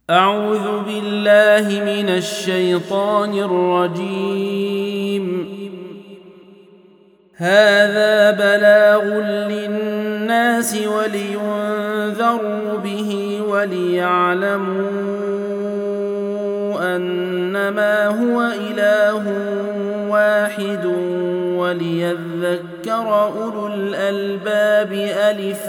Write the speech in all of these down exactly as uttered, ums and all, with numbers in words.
أعوذ بالله من الشيطان الرجيم. هذا بلاغ للناس ولينذروا به وليعلموا أنما هو إله واحد وليذكر أولو الألباب. ألف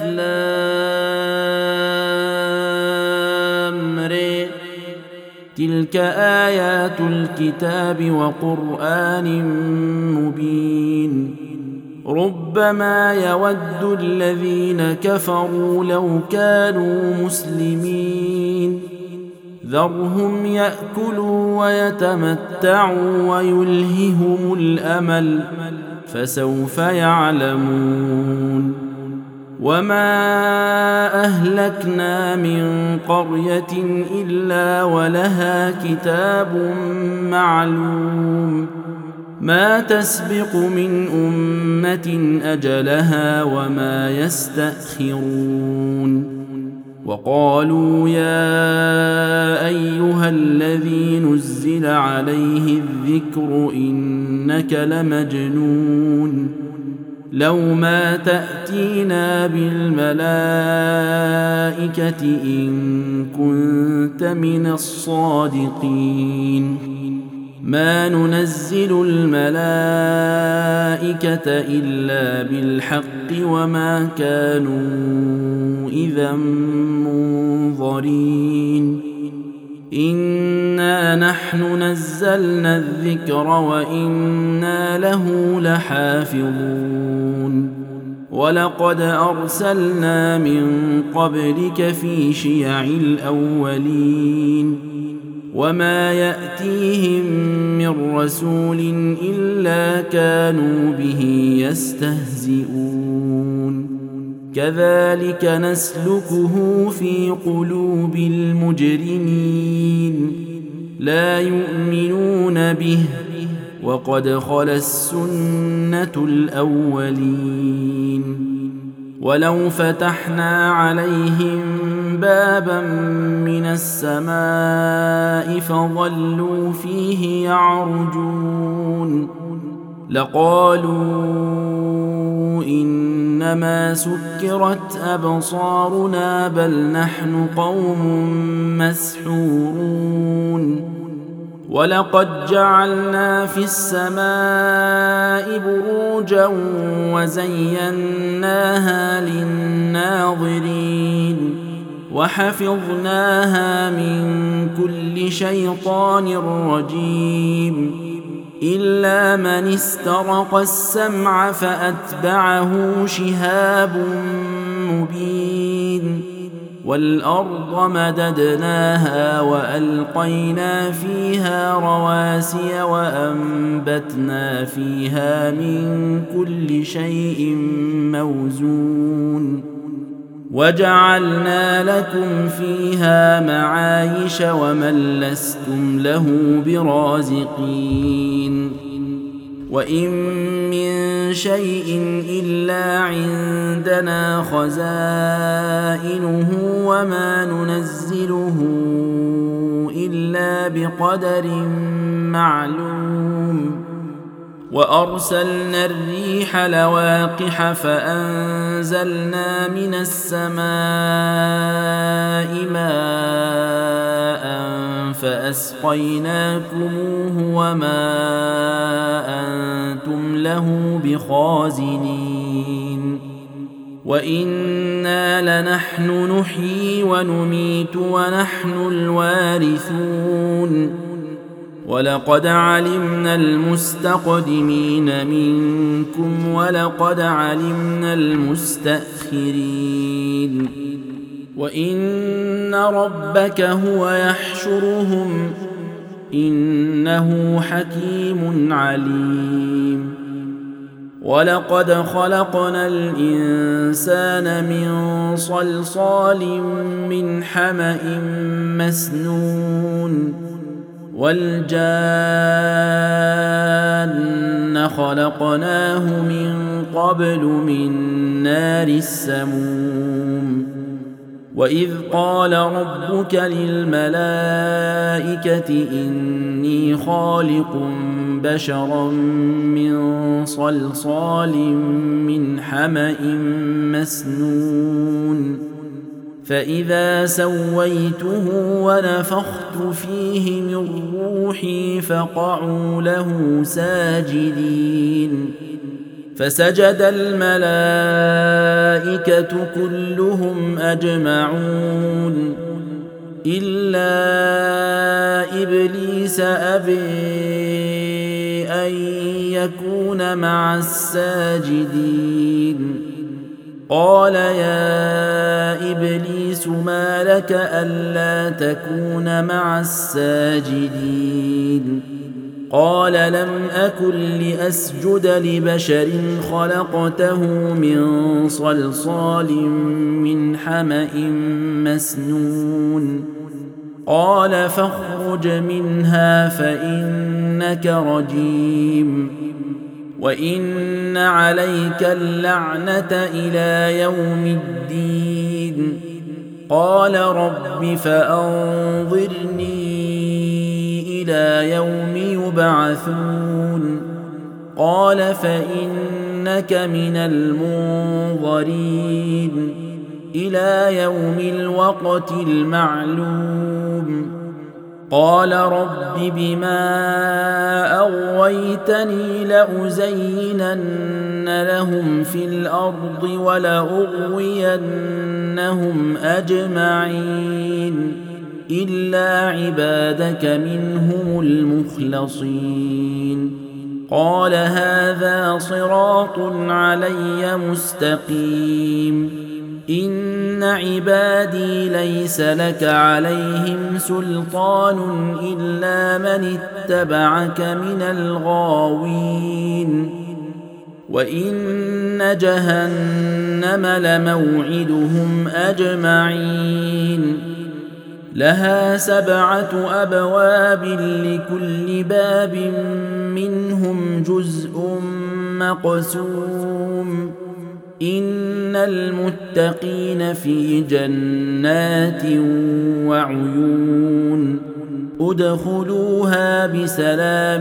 لام ر. تلك آيات الكتاب وقرآن مبين. ربما يود الذين كفروا لو كانوا مسلمين. ذرهم يأكلوا ويتمتعوا ويلههم الأمل فسوف يعلمون. وما أهلكنا من قرية إلا ولها كتاب معلوم ما تسبق من أمة أجلها وما يستأخرون. وقالوا يا أيها الذي نزل عليه الذكر إنك لمجنون لو ما تأتينا بالملائكة إن كنت من الصادقين. ما ننزل الملائكة إلا بالحق وما كانوا إذا منظرين. إنا نحن نزلنا الذكر وإنا له لحافظون. ولقد أرسلنا من قبلك في شيع الأولين وما يأتيهم من رسول إلا كانوا به يستهزئون. كذلك نسلكه في قلوب المجرمين لا يؤمنون به وقد خلت السنة الأولين. ولو فتحنا عليهم بابا من السماء فظلوا فيه يعرجون لقالوا إنما سكرت أبصارنا بل نحن قوم مسحورون. ولقد جعلنا في السماء بروجا وزيناها للناظرين وحفظناها من كل شيطان رجيم إلا من استرق السمع فأتبعه شهاب مبين. والأرض مددناها وألقينا فيها رواسي وأنبتنا فيها من كل شيء موزون وجعلنا لكم فيها معايش ومن لستم له برازقين. وإن من شيء إلا عندنا خزائنه وما ننزله إلا بقدر معلوم. وأرسلنا الريح لواقح فأنزلنا من السماء ماء فأسقيناكموه وما أنتم له بخازنين. وإنا لنحن نحيي ونميت ونحن الوارثون. ولقد علمنا المستقدمين منكم ولقد علمنا المستأخرين. وإن ربك هو يحشرهم إنه حكيم عليم. ولقد خلقنا الإنسان من صلصال من حمأ مسنون والجان خلقناه من قبل من نار السموم وإذ قال ربك للملائكة إني خالق بشرا من صلصال من حمأ مسنون فإذا سويته ونفخت فيه من روحي فقعوا له ساجدين فسجد الملائكة كلهم أجمعون إلا إبليس أبي أن يكون مع الساجدين قال يا إبليس ما لك ألا تكون مع الساجدين قال لم أكن لأسجد لبشر خلقته من صلصال من حمأ مسنون قال فاخرج منها فإنك رجيم وإن عليك اللعنة إلى يوم الدين قال رب فأنظرني إلى يوم يبعثون قال فإنك من المنظرين إلى يوم الوقت المعلوم قال رب بما أغويتني لأزينن لهم في الأرض ولأغوينهم أجمعين إلا عبادك منهم المخلصين قال هذا صراط علي مستقيم إن عبادي ليس لك عليهم سلطان إلا من اتبعك من الغاوين وإن جهنم لموعدهم أجمعين لها سبعة أبواب لكل باب منهم جزء مقسوم إن المتقين في جنات وعيون ادخلوها بسلام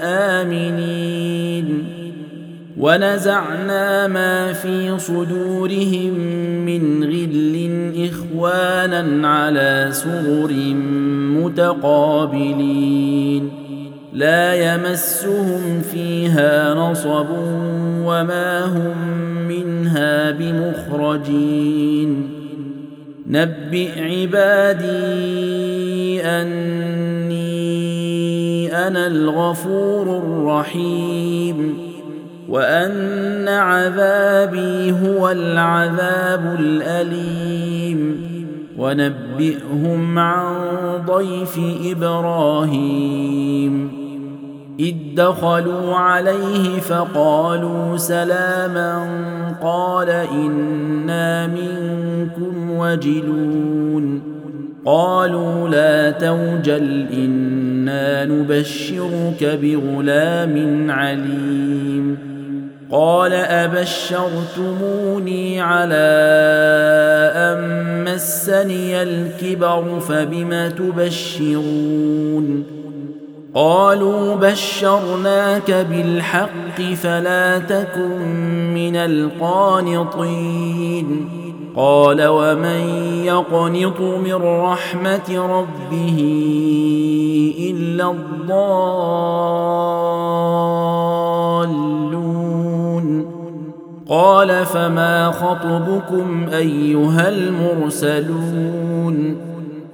آمنين ونزعنا ما في صدورهم من غل إخوانا على سرر متقابلين لا يمسهم فيها نصب وما هم منها بمخرجين نبئ عبادي أني أنا الغفور الرحيم وأن عذابي هو العذاب الأليم ونبئهم عن ضيف إبراهيم إذ دخلوا عليه فقالوا سلاما قال إنا منكم وجلون قالوا لا توجل إنا نبشرك بغلام عليم قال أبشرتموني على أن مسني الكبر فبم تبشرون قالوا بشرناك بالحق فلا تكن من القانطين قال ومن يقنط من رحمة ربه إلا الضالون قال فما خطبكم أيها المرسلون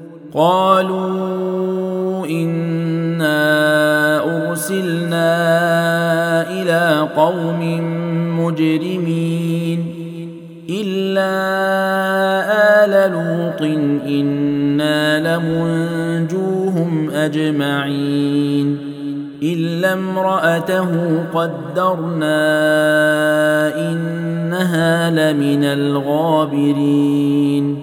قالوا إنا أرسلنا إلى قوم مجرمين إلا آل لوط إنا لمنجوهم أجمعين إلا امرأته قدرنا إنها لمن الغابرين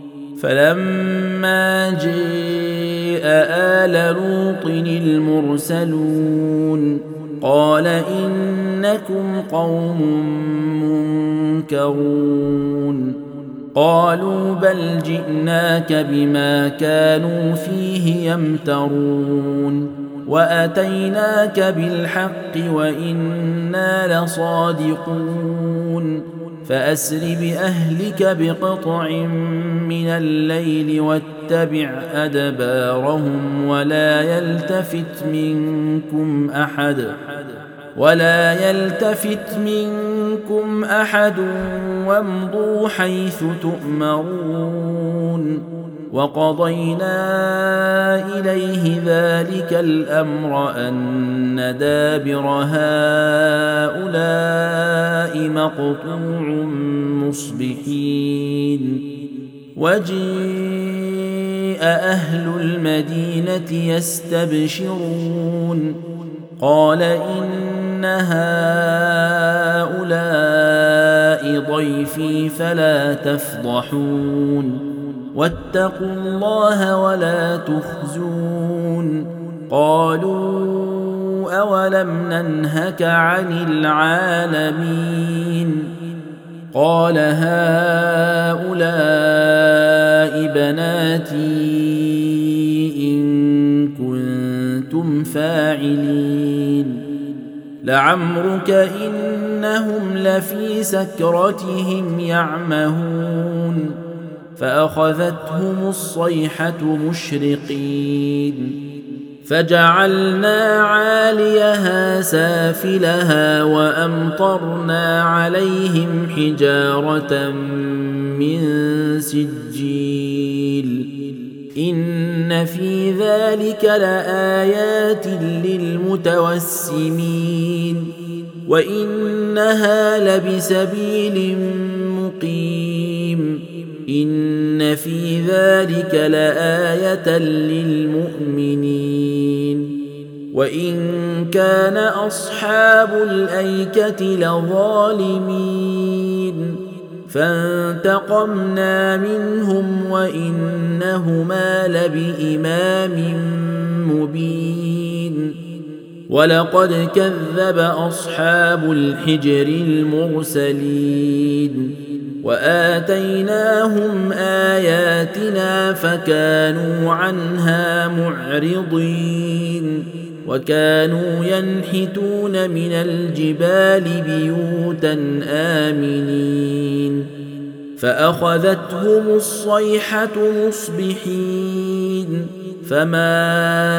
فلما جاء آل لوط المرسلون قال إنكم قوم منكرون قالوا بل جئناك بما كانوا فيه يمترون واتيناك بالحق وانا لصادقون فاسر باهلك بقطع من الليل واتبع ادبارهم ولا يلتفت منكم احد ولا يلتفت منكم احد وامضوا حيث تؤمرون وقضينا اليه ذلك الامر ان دابر هؤلاء مقطوع مصبحين وجيء اهل المدينه يستبشرون قال ان هؤلاء ضيفي فلا تفضحون واتقوا الله ولا تخزون قالوا اولم ننهك عن العالمين قال هؤلاء بناتي ان كنتم فاعلين لعمرك انهم لفي سكرتهم يعمهون فاخذتهم الصيحه مشرقين فجعلنا عاليها سافلها وامطرنا عليهم حجاره من سجيل ان في ذلك لايات للمتوسمين وانها لبسبيل مقيم ان في ذلك لايه للمؤمنين وان كان اصحاب الايكه لظالمين فانتقمنا منهم وانهما لبإمام مبين ولقد كذب اصحاب الحجر المرسلين واتيناهم اياتنا فكانوا عنها معرضين وكانوا ينحتون من الجبال بيوتا آمنين فأخذتهم الصيحة مصبحين فما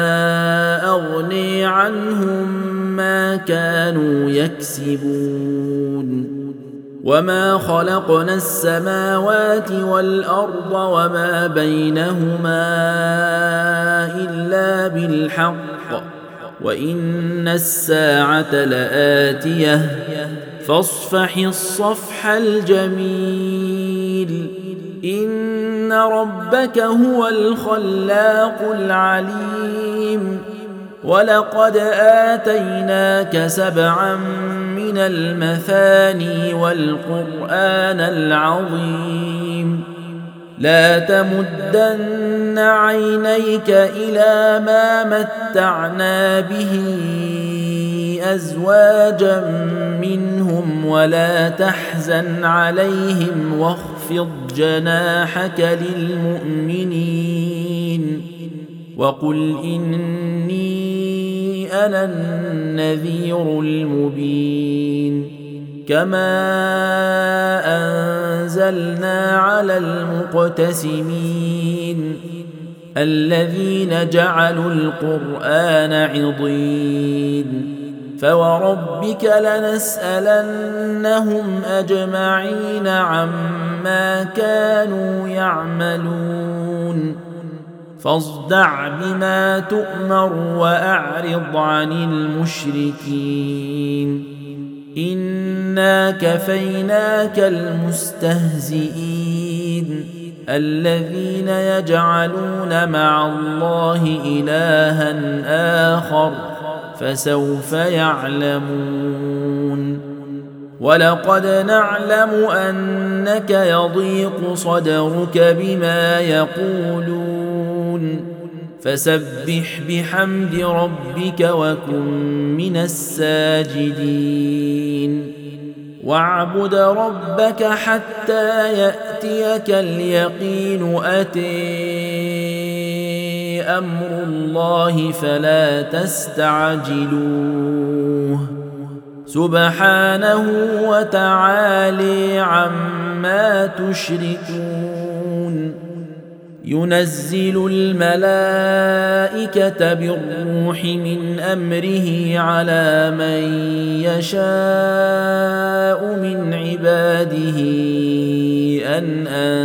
أغني عنهم ما كانوا يكسبون وما خلقنا السماوات والأرض وما بينهما إلا بالحق وإن الساعة لآتية فاصفح الصفح الجميل إن ربك هو الخلاق العليم ولقد آتيناك سبعا من المثاني والقرآن العظيم لا تمدن عينيك إلى ما متعنا به أزواجا منهم ولا تحزن عليهم واخفض جناحك للمؤمنين وقل إني أنا النذير المبين كما أنزلنا على المقتسمين الذين جعلوا القرآن عضين فوربك لنسألنهم أجمعين عما كانوا يعملون فاصدع بما تؤمر وأعرض عن المشركين إنا كفيناك المستهزئين الذين يجعلون مع الله إلها آخر فسوف يعلمون ولقد نعلم أنك يضيق صدرك بما يقولون فسبح بحمد ربك وكن من الساجدين واعبد ربك حتى يأتيك اليقين أتي أمر الله فلا تستعجلوه سبحانه وتعالى عما تشركون ينزل الملائكة بالروح من أمره على من يشاء من عباده أن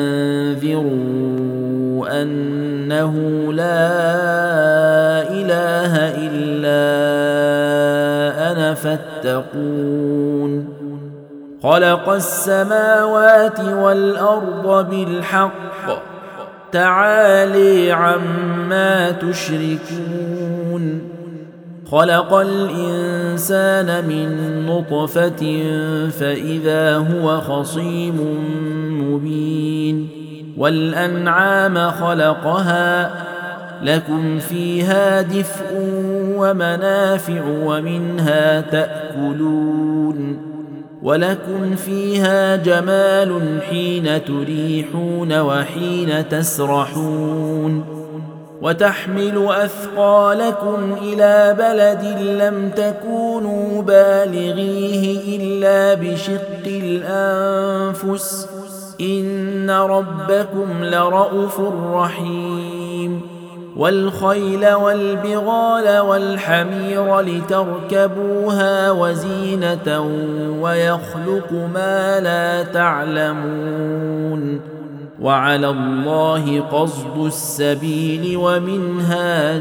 أنذروا أنه لا إله إلا أنا فاتقون خلق السماوات والأرض بالحق تعالي عما تشركون خلق الإنسان من نطفة فإذا هو خصيم مبين والأنعام خلقها لكم فيها دفء ومنافع ومنها تأكلون ولكم فيها جمال حين تريحون وحين تسرحون وتحمل أثقالكم إلى بلد لم تكونوا بالغيه إلا بشق الأنفس إن ربكم لرءوف رحيم والخيل والبغال والحمير لتركبوها وزينة ويخلق ما لا تعلمون وعلى الله قصد السبيل ومنها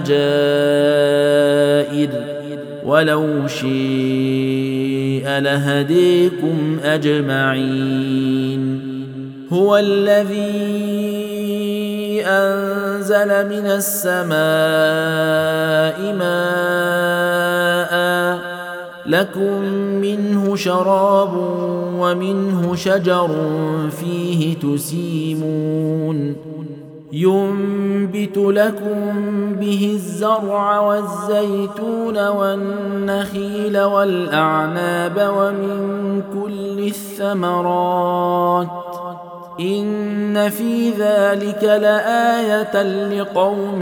جائر ولو شيء لهديكم أجمعين هو الذي أنزل من السماء ماء لكم منه شراب ومنه شجر فيه تسيمون ينبت لكم به الزرع والزيتون والنخيل والأعناب ومن كل الثمرات إن في ذلك لآية لقوم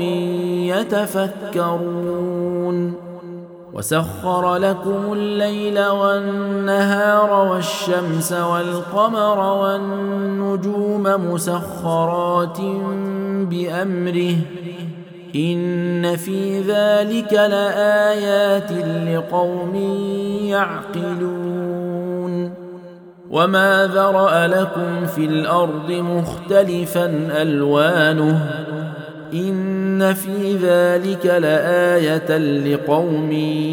يتفكرون وسخر لكم الليل والنهار والشمس والقمر والنجوم مسخرات بأمره إن في ذلك لآيات لقوم يعقلون وما ذرأ لكم في الأرض مختلفا ألوانه إن في ذلك لآية لقوم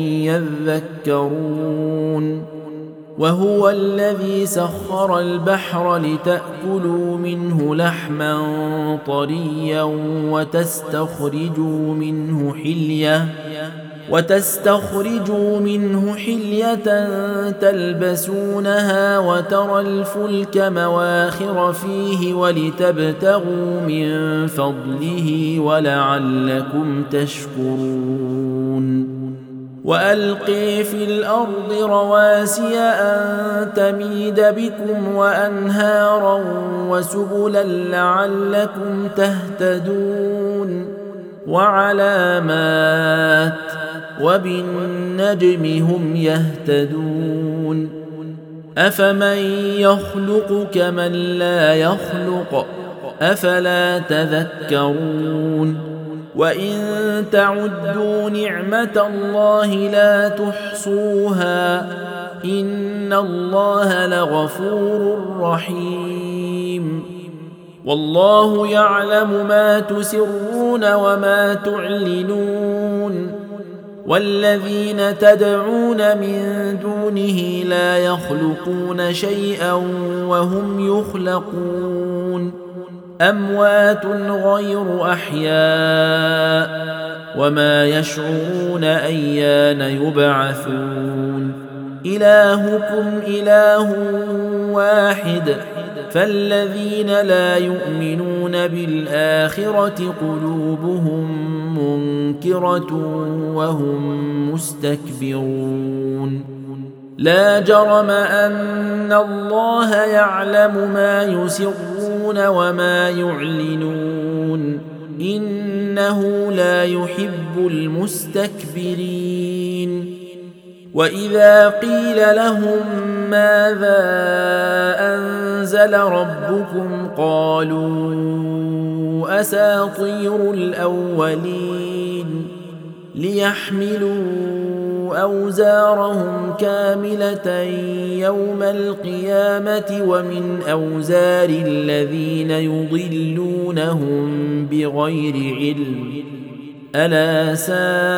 يذكرون وهو الذي سخر البحر لتأكلوا منه لحما طريا وتستخرجوا منه حلية وتستخرجوا منه حلية تلبسونها وترى الفلك مواخر فيه ولتبتغوا من فضله ولعلكم تشكرون وألقي في الأرض رواسي أن تميد بكم وأنهارا وسبلا لعلكم تهتدون وعلامات وبالنجم هم يهتدون أفمن يخلق كمن لا يخلق أفلا تذكرون وإن تعدوا نعمة الله لا تحصوها إن الله لغفور رحيم والله يعلم ما تسرون وما تعلنون والذين تدعون من دونه لا يخلقون شيئا وهم يخلقون أموات غير أحياء وما يشعرون أيان يبعثون إلهكم إله واحد فالذين لا يؤمنون بالآخرة قلوبهم منكرة وهم مستكبرون لا جرم أن الله يعلم ما يسرون وما يعلنون إنه لا يحب المستكبرين وإذا قيل لهم ماذا أنزل ربكم قالوا أساطير الأولين ليحملوا أوزارهم كاملة يوم القيامة ومن أوزار الذين يضلونهم بغير علم ألا ساء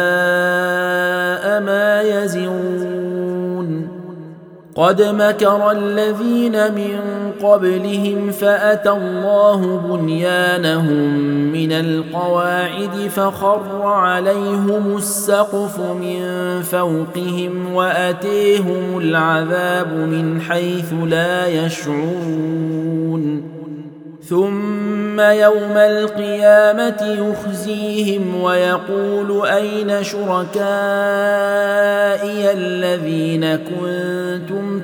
ما يزرون قد مكر الذين من قبلهم فأتى الله بنيانهم من القواعد فخر عليهم السقف من فوقهم وأتيهم العذاب من حيث لا يشعرون ثم يوم القيامة يخزيهم ويقول أين شركائي الذين كنتم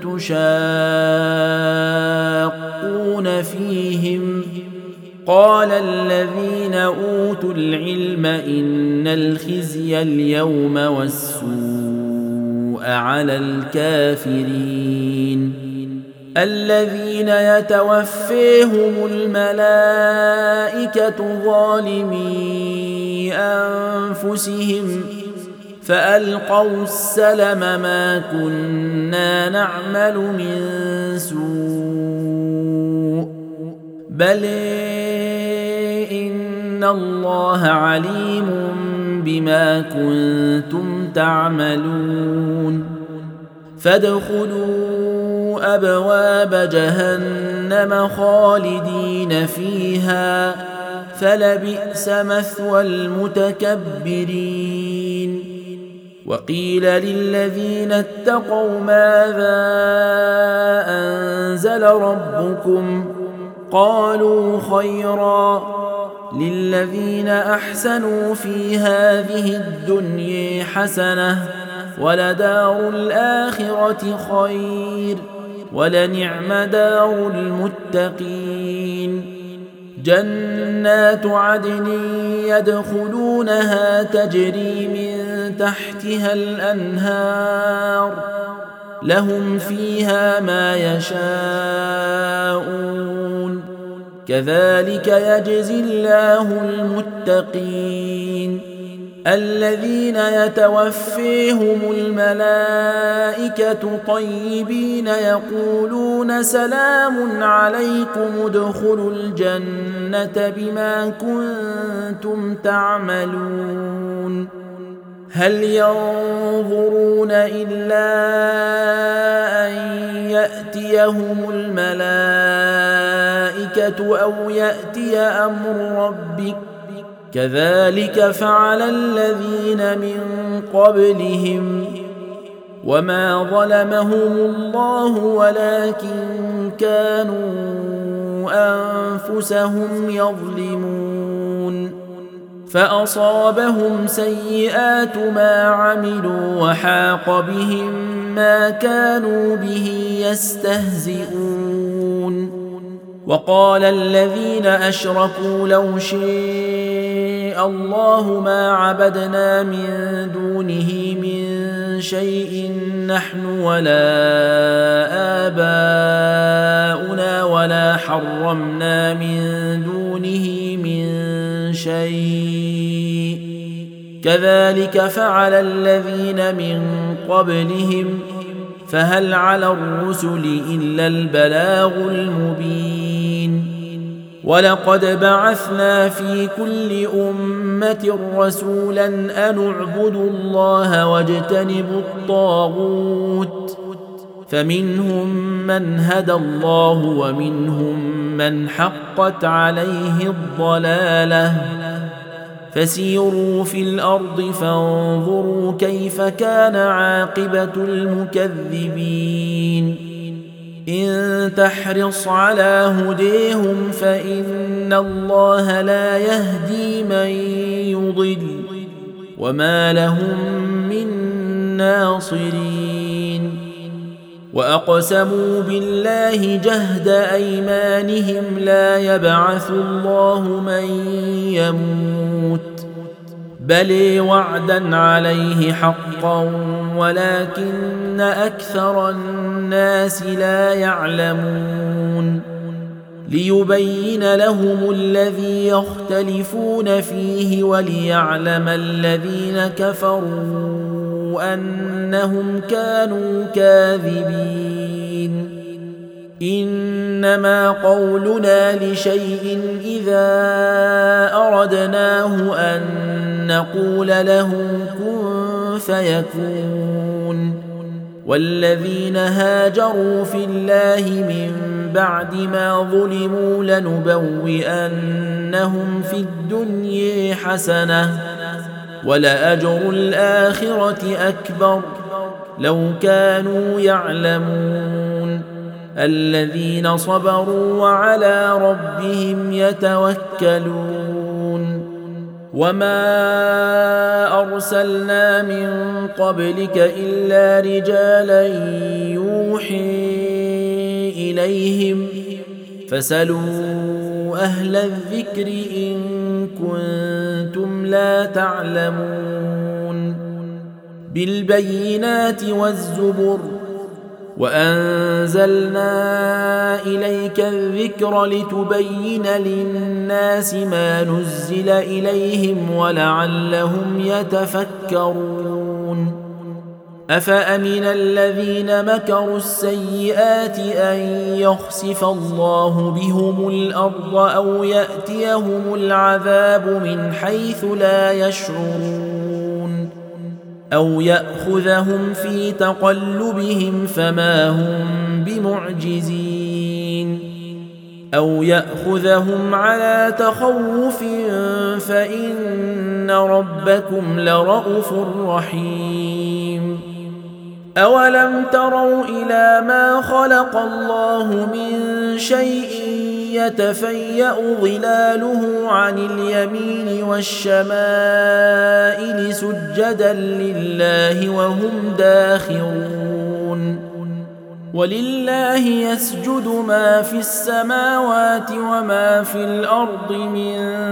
تشاقون فيهم قال الذين أوتوا العلم إن الخزي اليوم والسوء على الكافرين الذين يتوفيهم الملائكة ظالمي أنفسهم فألقوا السلم ما كنا نعمل من سوء بل إن الله عليم بما كنتم تعملون فادخلوا أبواب جهنم خالدين فيها فلبئس مثوى المتكبرين وقيل للذين اتقوا ماذا أنزل ربكم قالوا خيرا للذين أحسنوا في هذه الدنيا حسنة ولدار الآخرة خير ولنعم دار المتقين جنات عدن يدخلونها تجري من تحتها الأنهار لهم فيها ما يشاءون كذلك يجزي الله المتقين الذين يتوفيهم الملائكة طيبين يقولون سلام عليكم ادخلوا الجنة بما كنتم تعملون هل ينظرون إلا أن يأتيهم الملائكة أو يأتي أمر ربك كذلك فعل الذين من قبلهم وما ظلمهم الله ولكن كانوا أنفسهم يظلمون فأصابهم سيئات ما عملوا وحاق بهم ما كانوا به يستهزئون وقال الذين أشركوا لو شاء الله ما عبدنا من دونه من شيء نحن ولا آباؤنا ولا حرمنا من دونه من شيء كذلك فعل الذين من قبلهم فهل على الرسل إلا البلاغ المبين ولقد بعثنا في كل أمة رسولا أن اعبدوا الله واجتنبوا الطاغوت فمنهم من هدى الله ومنهم من حقت عليه الضلالة فسيروا في الأرض فانظروا كيف كان عاقبة المكذبين إن تحرص على هديهم فإن الله لا يهدي من يضل وما لهم من ناصرين وأقسموا بالله جهد أيمانهم لا يبعث الله من يموت بل وعدا عليه حقا ولكن أكثر الناس لا يعلمون ليبين لهم الذي يختلفون فيه وليعلم الذين كفروا أنهم كانوا كاذبين إنما قولنا لشيء إذا أردناه أن نقول له كن فيكون والذين هاجروا في الله من بعد ما ظلموا لنبوئنهم في الدنيا حسنة ولأجر الآخرة أكبر لو كانوا يعلمون الذين صبروا وعلى ربهم يتوكلون وما أرسلنا من قبلك إلا رجالا يوحي إليهم فسلوا أهل الذكر إن كنتم لا تعلمون بالبينات والزبر وأنزلنا إليك الذكر لتبين للناس ما نزل إليهم ولعلهم يتفكرون أفأمن الذين مكروا السيئات أن يخسف الله بهم الأرض أو يأتيهم العذاب من حيث لا يشعرون أو يأخذهم في تقلبهم فما هم بمعجزين أو يأخذهم على تخوف فإن ربكم لرءوف رحيم أولم تروا إلى ما خلق الله من شيء يتفيأ ظلاله عن اليمين والشمائل سجدا لله وهم داخرون ولله يسجد ما في السماوات وما في الأرض من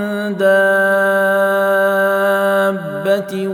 دابة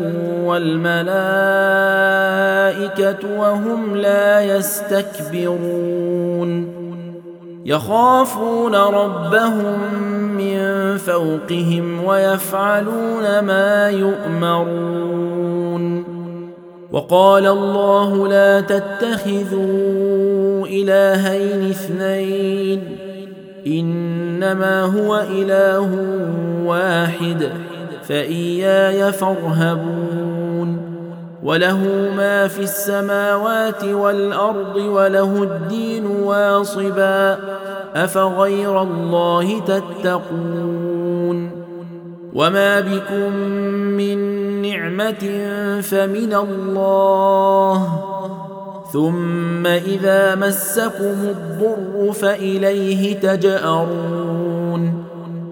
والملائكة وهم لا يستكبرون يخافون ربهم من فوقهم ويفعلون ما يؤمرون وقال الله لا تتخذوا إلهين اثنين إنما هو إله واحد فإياي فارهبون وله ما في السماوات والأرض وله الدين واصبا أفغير الله تتقون وما بكم من نعمة فمن الله ثم إذا مسكم الضر فإليه تجأرون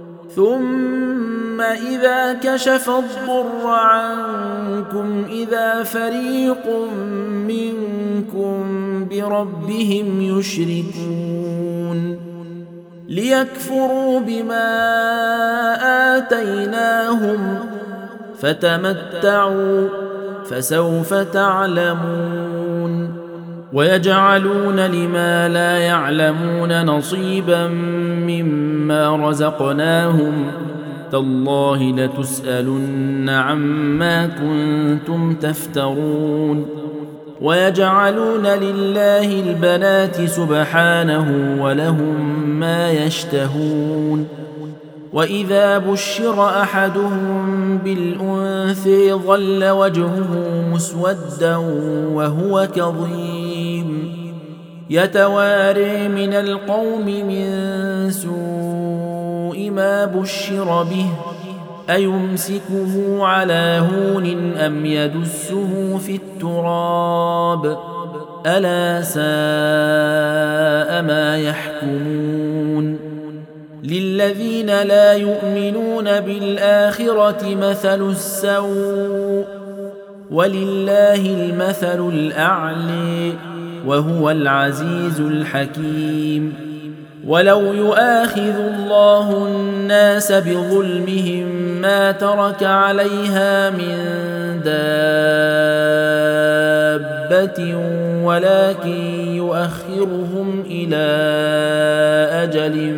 ثم إذا كشف الضر عنكم إذا فريق منكم بربهم يشركون ليكفروا بما آتيناهم فتمتعوا فسوف تعلمون ويجعلون لما لا يعلمون نصيبا مما رزقناهم تالله لتسألن عما كنتم تفترون ويجعلون لله البنات سبحانه ولهم ما يشتهون وإذا بشر أحدهم بالأنثى ظل وجهه مسودا وهو كظيم يتواري من القوم من سوء ما بشر به أيمسكه على هون أم يدسه في التراب ألا ساء ما يحكمون للذين لا يؤمنون بالآخرة مثل السوء ولله المثل الأعلى وهو العزيز الحكيم. ولو يؤاخذ الله الناس بظلمهم ما ترك عليها من دابة ولكن يؤخرهم إلى أجل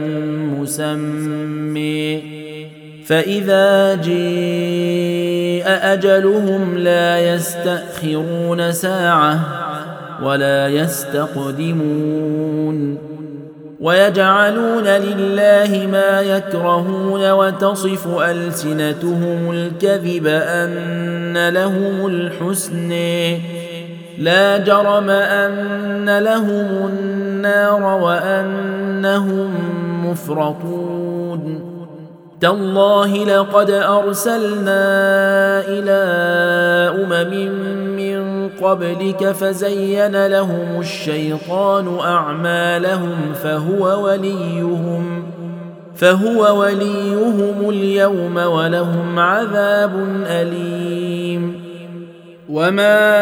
مسمى فإذا جاء أجلهم لا يستأخرون ساعة ولا يستقدمون. ويجعلون لله ما يكرهون وتصف ألسنتهم الكذب أن لهم الحسن لا جرم أن لهم النار وأنهم مفرطون. تالله لقد أرسلنا إلى أمم من قبلك فزين لهم الشيطان أعمالهم فهو وليهم فهو وليهم اليوم ولهم عذاب أليم. وما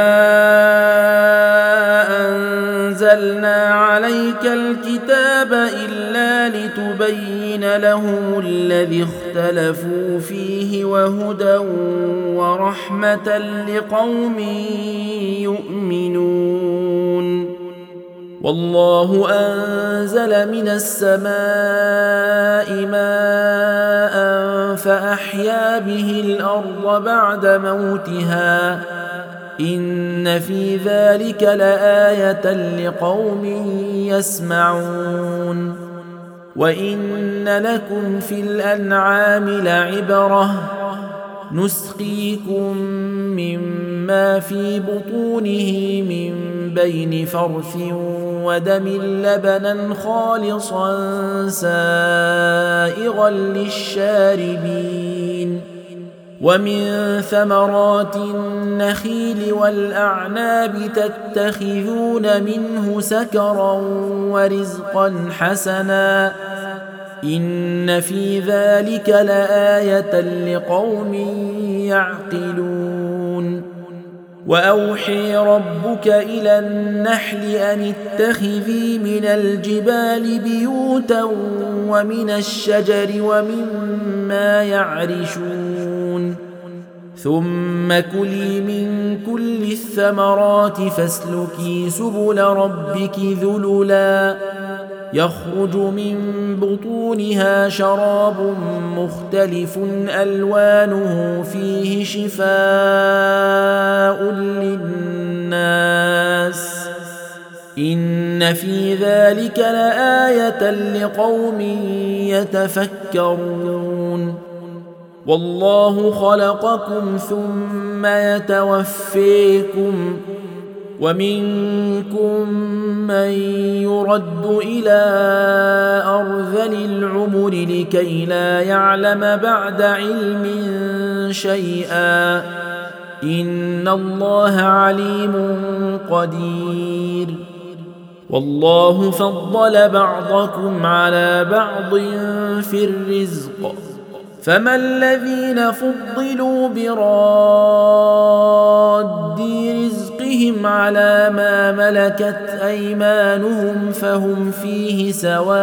أنزلنا عليك الكتاب إلا لتبين لهم الذي اختلفوا فيه وهدى ورحمة لقوم يؤمنون. والله أنزل من السماء ماء فأحيا به الأرض بعد موتها إن في ذلك لآية لقوم يسمعون. وإن لكم في الأنعام لعبرة نسقيكم مما في بطونه من بين فرث ودم لبنا خالصا سائغا للشاربين. ومن ثمرات النخيل والأعناب تتخذون منه سكرا ورزقا حسنا إن في ذلك لآية لقوم يعقلون. وأوحي ربك إلى النحل أن اتخذي من الجبال بيوتا ومن الشجر ومما يعرشون ثم كلي من كل الثمرات فاسلكي سبل ربك ذللا يخرج من بطونها شراب مختلف ألوانه فيه شفاء للناس إن في ذلك لآية لقوم يتفكرون. والله خلقكم ثم يتوفيكم ومنكم من يرد إلى أرذل العمر لكي لا يعلم بعد علم شيئا إن الله عليم قدير. والله فضل بعضكم على بعض في الرزق فما الذين فضلوا براد رزقهم على ما ملكت أيمانهم فهم فيه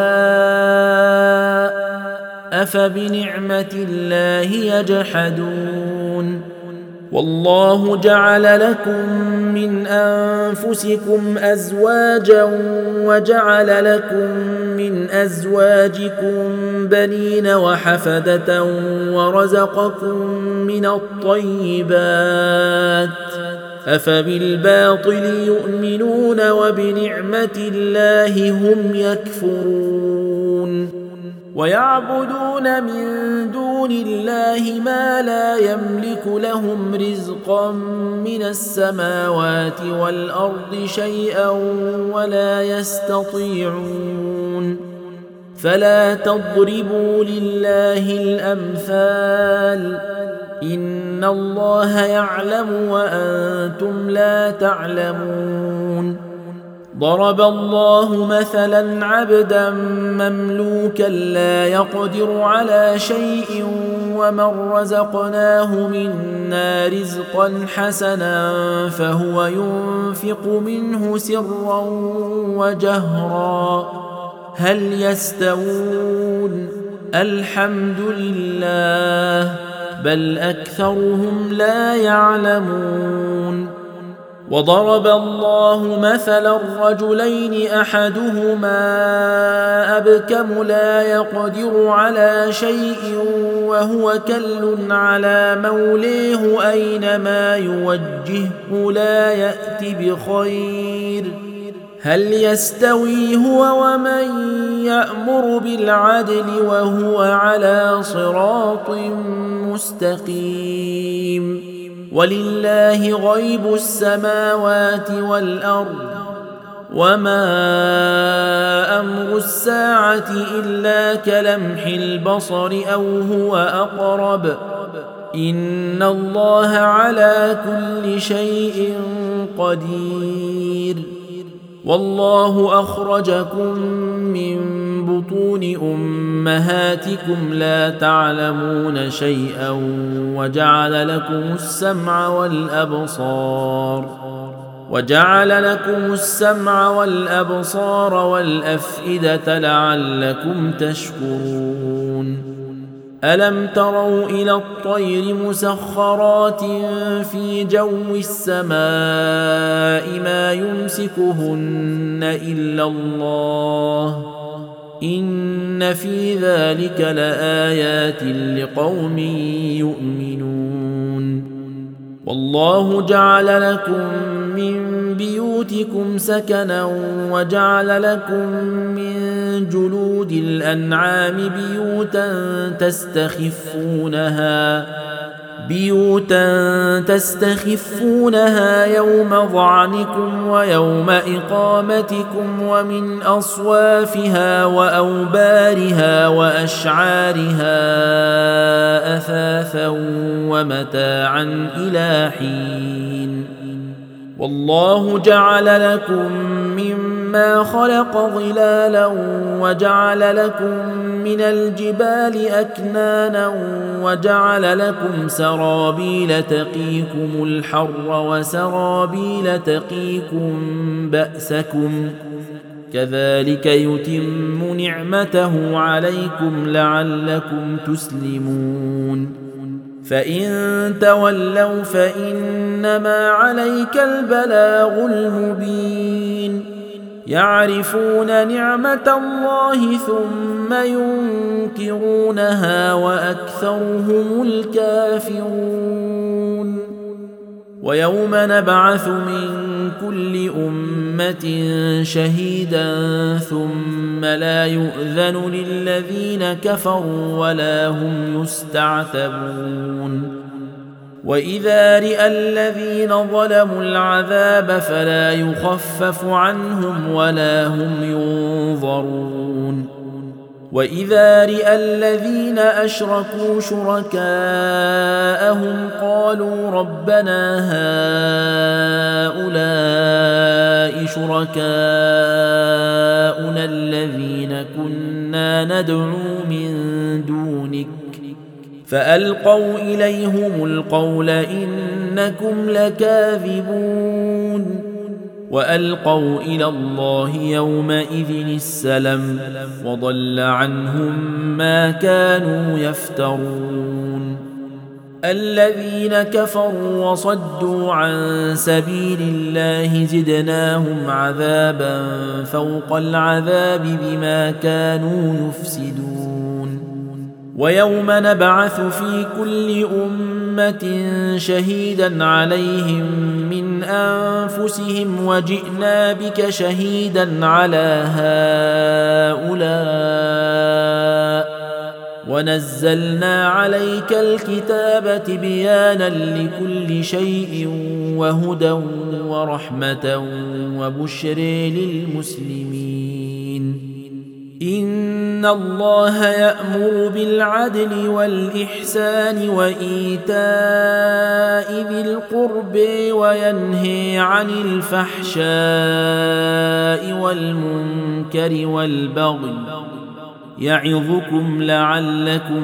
سواء أفبنعمة الله يجحدون. والله جعل لكم من أنفسكم أزواجا وجعل لكم من أزواجكم بنين وحفدة ورزقكم من الطيبات أفبالباطل يؤمنون وبنعمة الله هم يكفرون. ويعبدون من دون الله ما لا يملك لهم رزقا من السماوات والأرض شيئا ولا يستطيعون. فلا تضربوا لله الأمثال إن الله يعلم وأنتم لا تعلمون. ضرب الله مثلا عبدا مملوكا لا يقدر على شيء ومن رزقناه منا رزقا حسنا فهو ينفق منه سرا وجهرا هل يستوون الحمد لله بل أكثرهم لا يعلمون وضرب الله مثلا رجلين أحدهما أبكم لا يقدر على شيء وهو كل على موليه أينما يوجهه لا يأت بخير هل يستوي هو ومن يأمر بالعدل وهو على صراط مستقيم ولله غيب السماوات والأرض وما أمر الساعة إلا كلمح البصر أو هو أقرب إن الله على كل شيء قدير والله أخرجكم من بطون أمهاتكم لا تعلمون شيئا وجعل لكم السمع والأبصار وجعل لكم السمع والأبصار والأفئدة لعلكم تشكرون ألم تروا إلى الطير مسخرات في جو السماء ما يمسكهن إلا الله إن في ذلك لآيات لقوم يؤمنون والله جعل لكم من بيوتكم سكنا وجعل لكم من جلود الأنعام بيوتا تستخفونها بيوتا تستخفونها يوم ظعنكم ويوم إقامتكم ومن أصوافها وأوبارها وأشعارها أثاثا ومتاعا إلى حين والله جعل لكم مما خلق ظلالا وجعل لكم من الجبال أكنانا وجعل لكم سرابيل تقيكم الحر وسرابيل تقيكم بأسكم كذلك يتم نعمته عليكم لعلكم تسلمون فإن تولوا فإنما عليك البلاغ المبين يعرفون نعمة الله ثم ينكرونها وأكثرهم الكافرون ويوم نبعث من كل أمة شهيدا ثم لا يؤذن للذين كفروا ولا هم يستعتبون وإذا رئى الذين ظلموا العذاب فلا يخفف عنهم ولا هم ينظرون وإذا رئى الذين أشركوا شركاءهم قالوا ربنا هؤلاء شركاؤنا الذين كنا ندعو من دونك فألقوا إليهم القول إنكم لكاذبون وألقوا إلى الله يومئذ السلم وضل عنهم ما كانوا يفترون الذين كفروا وصدوا عن سبيل الله زدناهم عذابا فوق العذاب بما كانوا يفسدون ويوم نبعث في كل أمة شهيدا عليهم من أنفسهم وجئنا بك شهيدا على هؤلاء ونزلنا عليك الكتاب تبيانا لكل شيء وهدى ورحمة وبشر للمسلمين إن الله يأمر بالعدل والإحسان وإيتاء ذي القرب وينهي عن الفحشاء والمنكر والبغي يعظكم لعلكم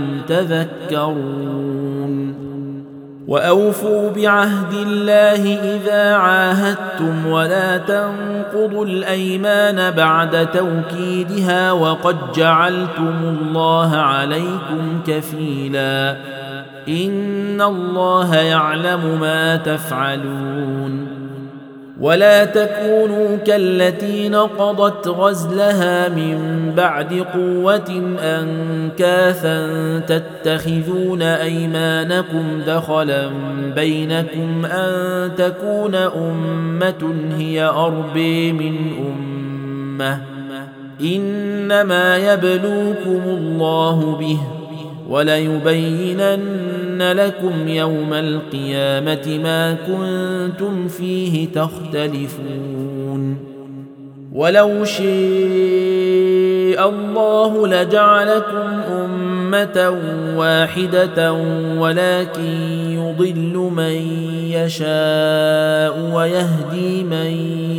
تذكرون وأوفوا بعهد الله إذا عاهدتم ولا تنقضوا الأيمان بعد توكيدها وقد جعلتم الله عليكم كفيلا إن الله يعلم ما تفعلون ولا تكونوا كالتي نقضت غزلها من بعد قوة أنكاثا تتخذون أيمانكم دخلا بينكم أن تكون أمة هي أربى من أمة إنما يبلوكم الله به وليبينن لكم يوم القيامة ما كنتم فيه تختلفون ولو شاء الله لجعلكم أمة واحدة ولكن يضل من يشاء ويهدي من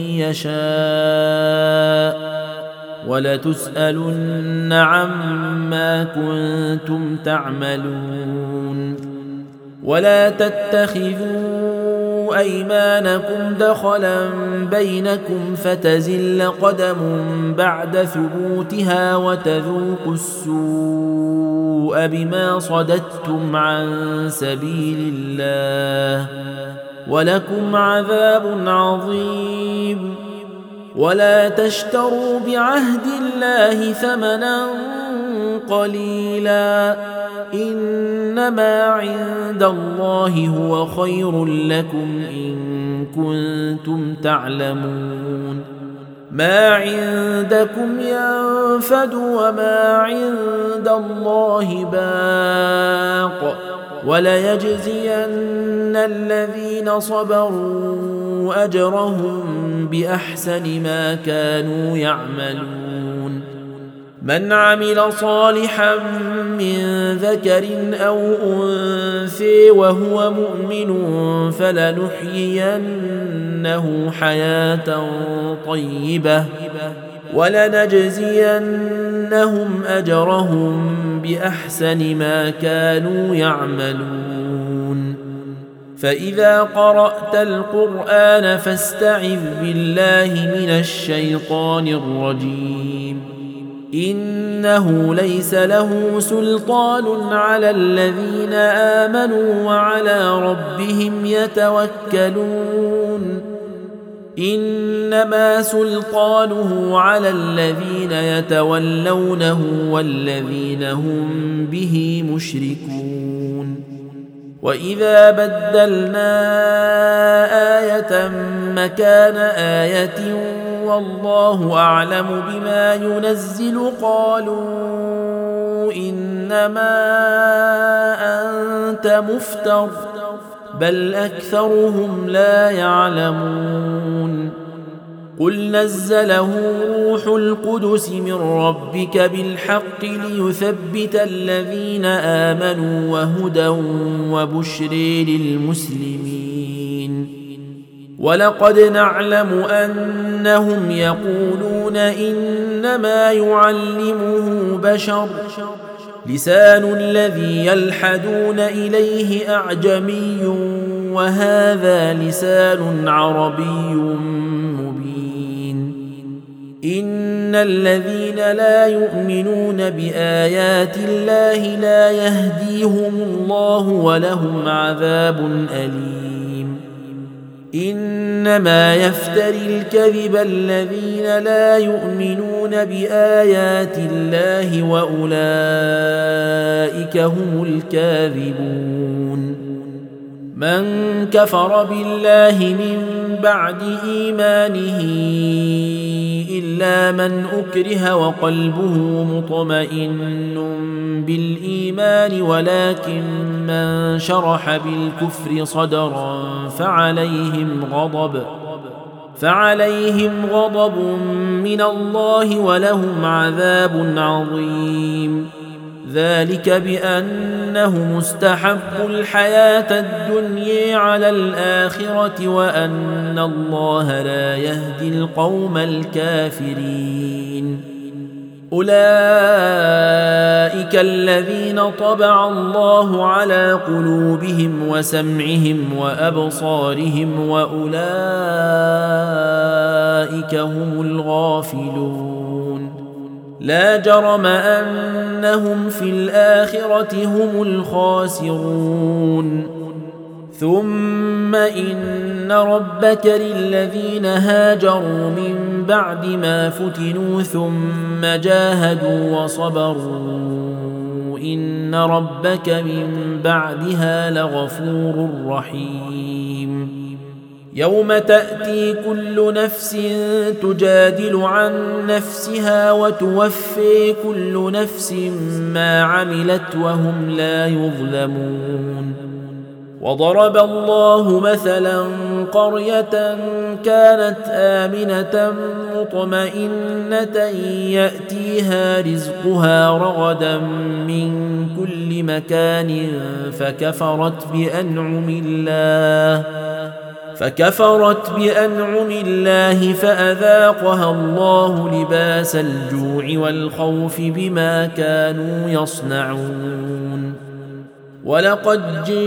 يشاء ولتسألن عما كنتم تعملون ولا تتخذوا أيمانكم دخلا بينكم فتزل قدم بعد ثبوتها وتذوقوا السوء بما صددتم عن سبيل الله ولكم عذاب عظيم ولا تشتروا بعهد الله ثمنا قليلا إنما عند الله هو خير لكم إن كنتم تعلمون ما عندكم ينفد وما عند الله باق وليجزين الذين صبروا أجرهم بأحسن ما كانوا يعملون من عمل صالحا من ذكر أو أنثى وهو مؤمن فلنحيينه حياة طيبة ولنجزينهم أجرهم بأحسن ما كانوا يعملون فإذا قرأت القرآن فاستعذ بالله من الشيطان الرجيم إنه ليس له سلطان على الذين آمنوا وعلى ربهم يتوكلون إنما سلطانه على الذين يتولونه والذين هم به مشركون وإذا بدلنا آية مكان آية والله أعلم بما ينزل قالوا إنما أنت مفتر بل أكثرهم لا يعلمون قل نزله روح القدس من ربك بالحق ليثبت الذين آمنوا وهدى وبشر للمسلمين ولقد نعلم أنهم يقولون إنما يعلمه بشر لسان الذي يلحدون إليه أعجمي وهذا لسان عربي مبين إن الذين لا يؤمنون بآيات الله لا يهديهم الله ولهم عذاب أليم إنما يفتري الكذب الذين لا يؤمنون بآيات الله وأولئك هم الكاذبون من كفر بالله من بعد إيمانه إلا من أكره وقلبه مطمئن بالإيمان ولكن من شرح بالكفر صدرا فعليهم غضب فعليهم غضب من الله ولهم عذاب عظيم ذلك بأنه مستحب الحياة الدنيا على الآخرة وأن الله لا يهدي القوم الكافرين. أولئك الذين طبع الله على قلوبهم وسمعهم وأبصارهم وأولئك هم الغافلون. لا جرم أنهم في الآخرة هم الخاسرون. ثم إن ربك للذين هاجروا من بعد ما فتنوا ثم جاهدوا وصبروا إن ربك من بعدها لغفور رحيم. يوم تأتي كل نفس تجادل عن نفسها وتوفي كل نفس ما عملت وهم لا يظلمون. وضرب الله مثلا قرية كانت آمنة مطمئنة يأتيها رزقها رغدا من كل مكان فكفرت بأنعم الله فكفرت بأنعم الله فأذاقها الله لباس الجوع والخوف بما كانوا يصنعون. ولقد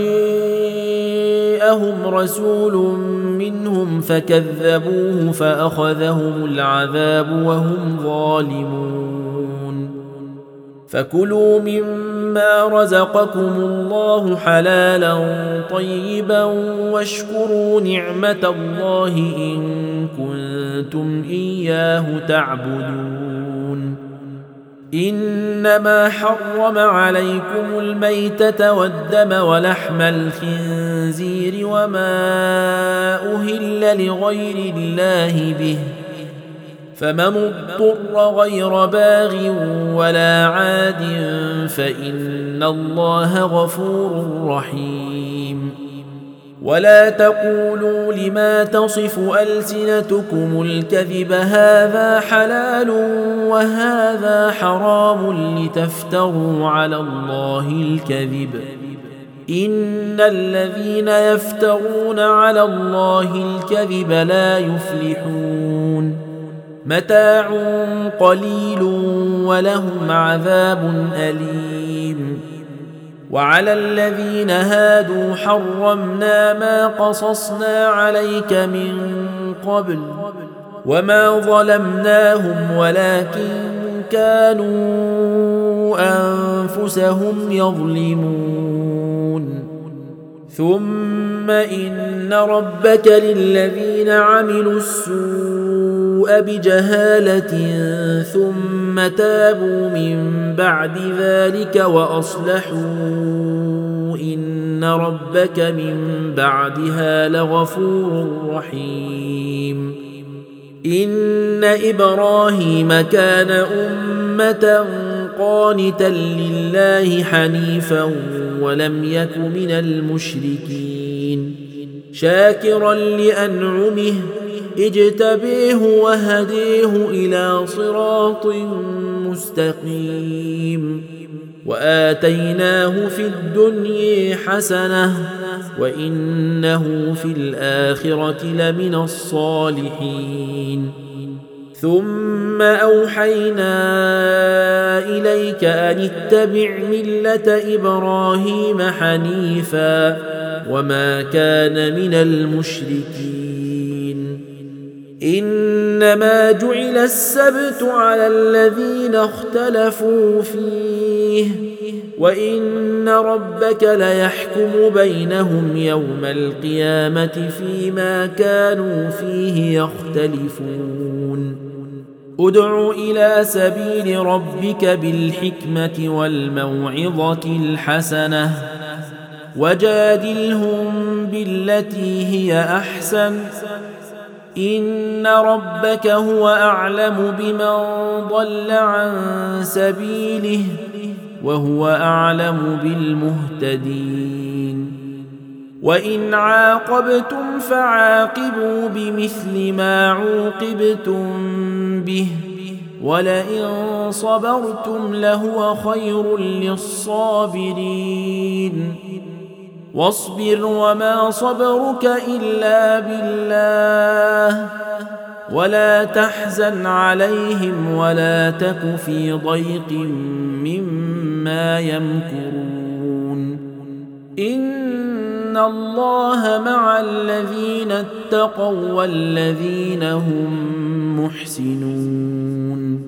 جاءهم رسول منهم فكذبوه فأخذهم العذاب وهم ظالمون. فكلوا مما رزقكم الله حلالا طيبا واشكروا نعمة الله إن كنتم إياه تعبدون. إنما حرم عليكم الميتة والدم ولحم الخنزير وما أهل لغير الله به فمن اضطر غير باغ ولا عاد فإن الله غفور رحيم. ولا تقولوا لما تصف ألسنتكم الكذب هذا حلال وهذا حرام لتفتروا على الله الكذب إن الذين يفترون على الله الكذب لا يفلحون. متاع قليل ولهم عذاب أليم. وعلى الذين هادوا حرمنا ما قصصنا عليك من قبل وما ظلمناهم ولكن كانوا أنفسهم يظلمون. ثم إن ربك للذين عملوا السوء بجهالة ثم تابوا من بعد ذلك وأصلحوا إن ربك من بعدها لغفور رحيم. إن إبراهيم كان أمة قانتا لله حنيفا ولم يك من المشركين شاكرا لأنعمه اجتبيه وهديه إلى صراط مستقيم. وآتيناه في الدنيا حسنة وإنه في الآخرة لمن الصالحين. ثم أوحينا إليك أن اتبع ملة إبراهيم حنيفا وما كان من المشركين. إنما جعل السبت على الذين اختلفوا فيه وإن ربك ليحكم بينهم يوم القيامة فيما كانوا فيه يختلفون. ادع إلى سبيل ربك بالحكمة والموعظة الحسنة وجادلهم بالتي هي أحسن إن ربك هو أعلم بمن ضل عن سبيله وهو أعلم بالمهتدين. وإن عاقبتم فعاقبوا بمثل ما عوقبتم به ولئن صبرتم لهو خير للصابرين واصبر وما صبرك إلا بالله ولا تحزن عليهم ولا تك في ضيق مما يمكرون إن الله مع الذين اتقوا والذين هم محسنون